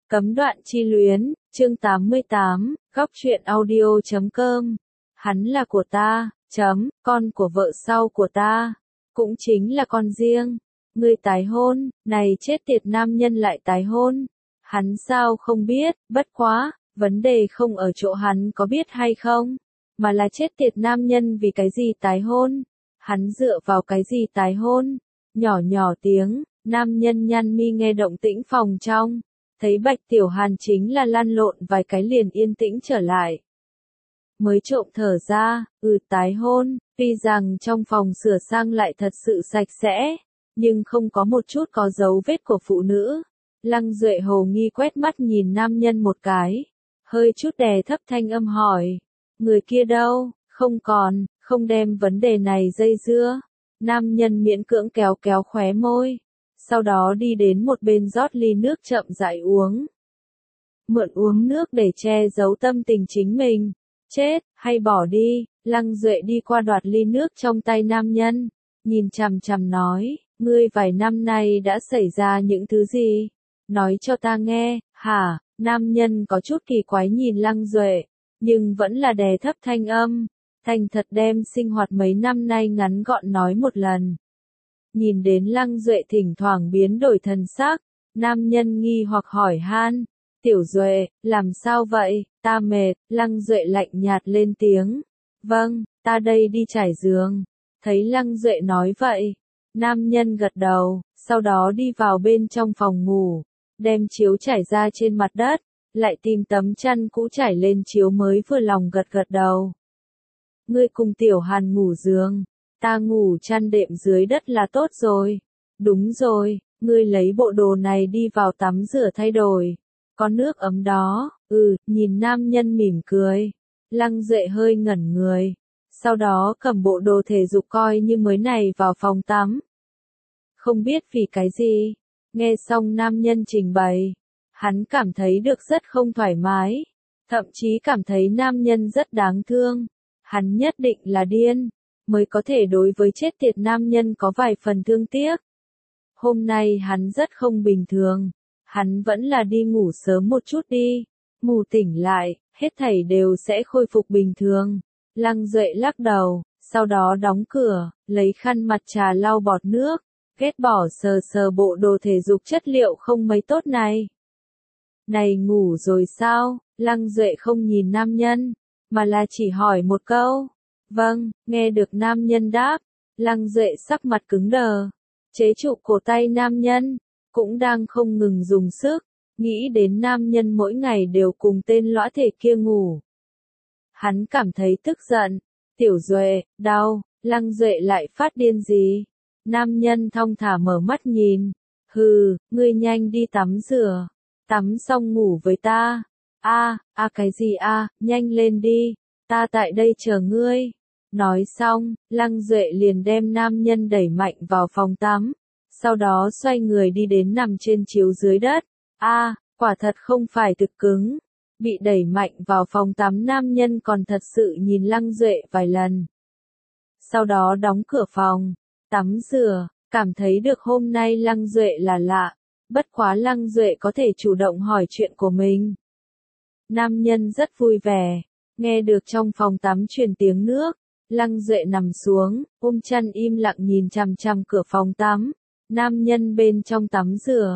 Cấm đoạn chi luyến, chương 88, góc truyện audio.com. Hắn là của ta, con của vợ sau của ta, cũng chính là con riêng. Ngươi tái hôn, này chết tiệt nam nhân lại tái hôn. Hắn sao không biết, bất quá, vấn đề không ở chỗ hắn có biết hay không, mà là chết tiệt nam nhân vì cái gì tái hôn. Hắn dựa vào cái gì tái hôn. Nhỏ nhỏ tiếng, nam nhân nhăn mi nghe động tĩnh phòng trong. Thấy Bạch Tiểu Hàn chính là lăn lộn vài cái liền yên tĩnh trở lại. Mới trộm thở ra, tái hôn, tuy rằng trong phòng sửa sang lại thật sự sạch sẽ, nhưng không có một chút có dấu vết của phụ nữ. Lăng Duệ hồ nghi quét mắt nhìn nam nhân một cái, hơi chút đè thấp thanh âm hỏi, người kia đâu, không còn, không đem vấn đề này dây dưa. Nam nhân miễn cưỡng kéo kéo khóe môi. Sau đó đi đến một bên rót ly nước chậm rãi uống. Mượn uống nước để che giấu tâm tình chính mình. Chết, hay bỏ đi. Lăng Duệ đi qua đoạt ly nước trong tay nam nhân. Nhìn chằm chằm nói, ngươi vài năm nay đã xảy ra những thứ gì? Nói cho ta nghe, hả? Nam nhân có chút kỳ quái nhìn Lăng Duệ, nhưng vẫn là đè thấp thanh âm. Thành thật đem sinh hoạt mấy năm nay ngắn gọn nói một lần. Nhìn đến Lăng Duệ thỉnh thoảng biến đổi thần sắc, nam nhân nghi hoặc hỏi han, Tiểu Duệ, làm sao vậy, ta mệt. Lăng Duệ lạnh nhạt lên tiếng, vâng, ta đây đi trải giường. Thấy Lăng Duệ nói vậy, nam nhân gật đầu, sau đó đi vào bên trong phòng ngủ, đem chiếu trải ra trên mặt đất, lại tìm tấm chăn cũ trải lên chiếu mới vừa lòng gật gật đầu. Ngươi cùng Tiểu Hàn ngủ giường. Ta ngủ chăn đệm dưới đất là tốt rồi. Đúng rồi, ngươi lấy bộ đồ này đi vào tắm rửa thay đổi. Có nước ấm đó, nhìn nam nhân mỉm cười. Lăng Duệ hơi ngẩn người. Sau đó cầm bộ đồ thể dục coi như mới này vào phòng tắm. Không biết vì cái gì, nghe xong nam nhân trình bày, hắn cảm thấy được rất không thoải mái. Thậm chí cảm thấy nam nhân rất đáng thương. Hắn nhất định là điên, mới có thể đối với chết tiệt nam nhân có vài phần thương tiếc. Hôm nay hắn rất không bình thường, hắn vẫn là đi ngủ sớm một chút đi, ngủ tỉnh lại, hết thảy đều sẽ khôi phục bình thường. Lăng Duệ lắc đầu, sau đó đóng cửa, lấy khăn mặt trà lau bọt nước, ghét bỏ sờ sờ bộ đồ thể dục chất liệu không mấy tốt này. Này ngủ rồi sao? Lăng Duệ không nhìn nam nhân, mà là chỉ hỏi một câu. Vâng, nghe được nam nhân đáp, Lăng Duệ sắc mặt cứng đờ, chế trụ cổ tay nam nhân, cũng đang không ngừng dùng sức, nghĩ đến nam nhân mỗi ngày đều cùng tên lõa thể kia ngủ. Hắn cảm thấy tức giận, Tiểu Duệ, đau. Lăng Duệ lại phát điên gì? Nam nhân thong thả mở mắt nhìn, ngươi nhanh đi tắm rửa, tắm xong ngủ với ta. Cái gì nhanh lên đi, ta tại đây chờ ngươi. Nói xong, Lăng Duệ liền đem nam nhân đẩy mạnh vào phòng tắm, sau đó xoay người đi đến nằm trên chiếu dưới đất. Quả thật không phải thực cứng. Bị đẩy mạnh vào phòng tắm nam nhân còn thật sự nhìn Lăng Duệ vài lần. Sau đó đóng cửa phòng, tắm rửa, cảm thấy được hôm nay Lăng Duệ là lạ, bất quá Lăng Duệ có thể chủ động hỏi chuyện của mình. Nam nhân rất vui vẻ, nghe được trong phòng tắm truyền tiếng nước. Lăng Duệ nằm xuống, ôm chăn im lặng nhìn chằm chằm cửa phòng tắm. Nam nhân bên trong tắm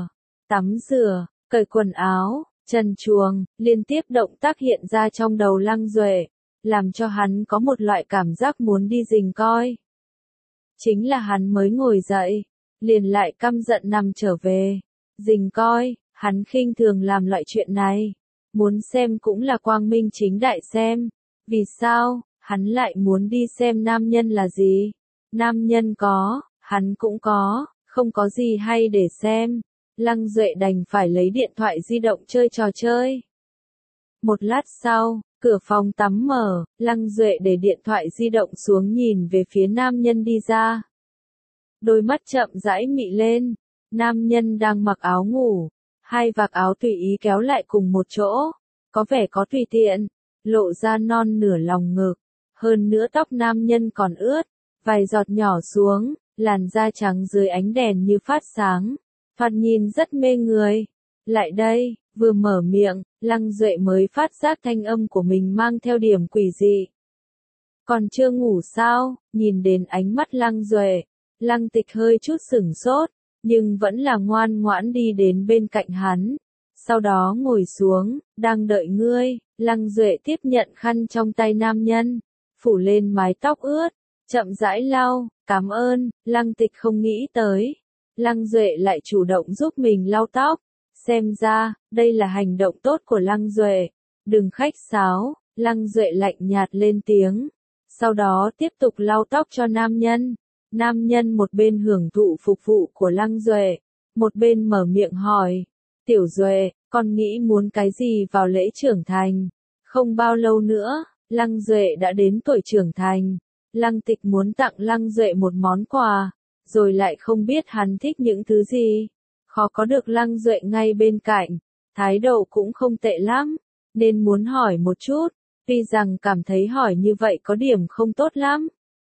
rửa, cởi quần áo, trần truồng, liên tiếp động tác hiện ra trong đầu Lăng Duệ, làm cho hắn có một loại cảm giác muốn đi rình coi. Chính là hắn mới ngồi dậy, liền lại căm giận nằm trở về. Rình coi, hắn khinh thường làm loại chuyện này. Muốn xem cũng là quang minh chính đại xem. Vì sao? Hắn lại muốn đi xem nam nhân là gì? Nam nhân có, hắn cũng có, không có gì hay để xem. Lăng Duệ đành phải lấy điện thoại di động chơi trò chơi. Một lát sau, cửa phòng tắm mở, Lăng Duệ để điện thoại di động xuống nhìn về phía nam nhân đi ra. Đôi mắt chậm rãi mị lên, nam nhân đang mặc áo ngủ, hai vạt áo tùy ý kéo lại cùng một chỗ, có vẻ có tùy tiện, lộ ra non nửa lòng ngực. Hơn nữa tóc nam nhân còn ướt, vài giọt nhỏ xuống, làn da trắng dưới ánh đèn như phát sáng, thoạt nhìn rất mê người. Lại đây, Vừa mở miệng, Lăng Duệ mới phát giác thanh âm của mình mang theo điểm quỷ dị. Còn chưa ngủ sao? Nhìn đến ánh mắt Lăng Duệ, Lăng Tịch hơi chút sửng sốt, nhưng vẫn là ngoan ngoãn đi đến bên cạnh hắn. Sau đó ngồi xuống, đang đợi ngươi. Lăng Duệ tiếp nhận khăn trong tay nam nhân, phủ lên mái tóc ướt, chậm rãi lau, cảm ơn. Lăng Tịch không nghĩ tới, Lăng Duệ lại chủ động giúp mình lau tóc. Xem ra, đây là hành động tốt của Lăng Duệ. Đừng khách sáo. Lăng Duệ lạnh nhạt lên tiếng. Sau đó tiếp tục lau tóc cho nam nhân. Nam nhân một bên hưởng thụ phục vụ của Lăng Duệ, một bên mở miệng hỏi. Tiểu Duệ, con nghĩ muốn cái gì vào lễ trưởng thành? Không bao lâu nữa, Lăng Duệ đã đến tuổi trưởng thành. Lăng Tịch muốn tặng Lăng Duệ một món quà, rồi lại không biết hắn thích những thứ gì. Khó có được Lăng Duệ ngay bên cạnh, thái độ cũng không tệ lắm, nên muốn hỏi một chút, tuy rằng cảm thấy hỏi như vậy có điểm không tốt lắm.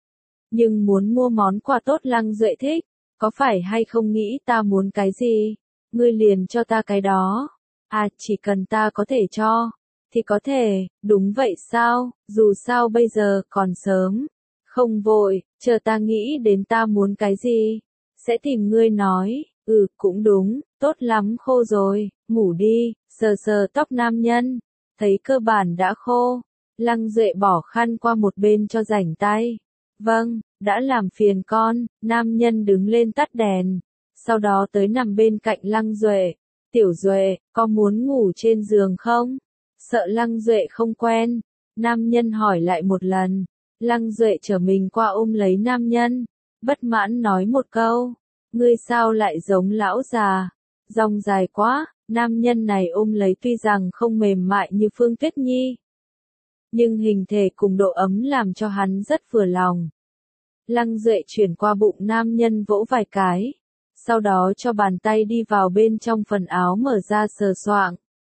Nhưng muốn mua món quà tốt Lăng Duệ thích, có phải hay không nghĩ ta muốn cái gì, ngươi liền cho ta cái đó. À, chỉ cần ta có thể cho, thì có thể. Đúng vậy sao? Dù sao bây giờ còn sớm, không vội, chờ ta nghĩ đến ta muốn cái gì, sẽ tìm ngươi nói. Cũng đúng, tốt lắm, khô rồi, ngủ đi. Sờ sờ tóc nam nhân, thấy cơ bản đã khô, Lăng Duệ bỏ khăn qua một bên cho rảnh tay. Vâng, đã làm phiền con. Nam nhân đứng lên tắt đèn, sau đó tới nằm bên cạnh Lăng Duệ. Tiểu Duệ, có muốn ngủ trên giường không? Sợ Lăng Duệ không quen, nam nhân hỏi lại một lần. Lăng Duệ trở mình qua ôm lấy nam nhân, bất mãn nói một câu. Ngươi sao lại giống lão già? Dòng dài quá. Nam nhân này ôm lấy tuy rằng không mềm mại như Phương Tuyết Nhi, nhưng hình thể cùng độ ấm làm cho hắn rất vừa lòng. Lăng Duệ chuyển qua bụng nam nhân vỗ vài cái, sau đó cho bàn tay đi vào bên trong phần áo mở ra sờ soạng.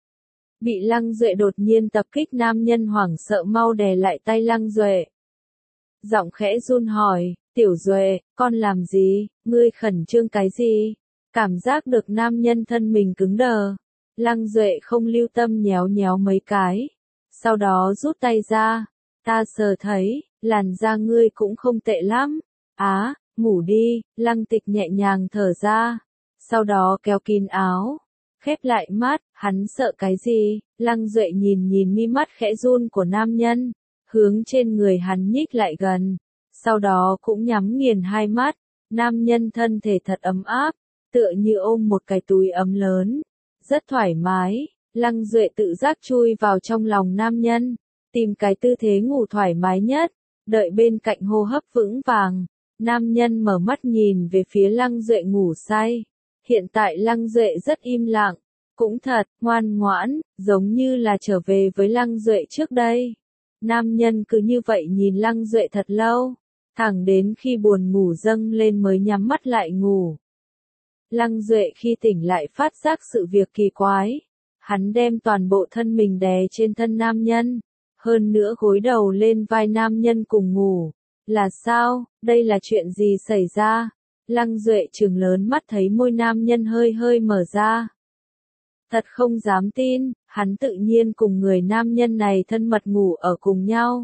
Bị Lăng Duệ đột nhiên tập kích, nam nhân hoảng sợ mau đè lại tay Lăng Duệ. Giọng khẽ run hỏi, Tiểu Duệ, con làm gì, ngươi khẩn trương cái gì? Cảm giác được nam nhân thân mình cứng đờ, Lăng Duệ không lưu tâm nhéo nhéo mấy cái, sau đó rút tay ra. Ta sờ thấy, làn da ngươi cũng không tệ lắm. Á, ngủ đi. Lăng Tịch nhẹ nhàng thở ra, sau đó kéo kín áo, khép lại mắt. Hắn sợ cái gì? Lăng Duệ nhìn nhìn mi mắt khẽ run của nam nhân, hướng trên người hắn nhích lại gần, sau đó cũng nhắm nghiền hai mắt. Nam nhân thân thể thật ấm áp, tựa như ôm một cái túi ấm lớn, rất thoải mái. Lăng Duệ tự giác chui vào trong lòng nam nhân, tìm cái tư thế ngủ thoải mái nhất, đợi bên cạnh hô hấp vững vàng. Nam nhân mở mắt nhìn về phía Lăng Duệ ngủ say. Hiện tại Lăng Duệ rất im lặng, cũng thật ngoan ngoãn, giống như là trở về với Lăng Duệ trước đây. Nam nhân cứ như vậy nhìn Lăng Duệ thật lâu, thẳng đến khi buồn ngủ dâng lên mới nhắm mắt lại ngủ. Lăng Duệ khi tỉnh lại phát giác sự việc kỳ quái. Hắn đem toàn bộ thân mình đè trên thân nam nhân, hơn nữa gối đầu lên vai nam nhân cùng ngủ. Là sao? Đây là chuyện gì xảy ra? Lăng Duệ trừng lớn mắt thấy môi nam nhân hơi hơi mở ra. Thật không dám tin, hắn tự nhiên cùng người nam nhân này thân mật ngủ ở cùng nhau.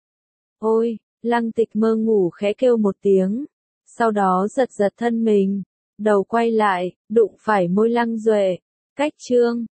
Ôi, Lăng Tịch mơ ngủ khẽ kêu một tiếng, sau đó giật giật thân mình, đầu quay lại, đụng phải môi Lăng Duệ. Cách chương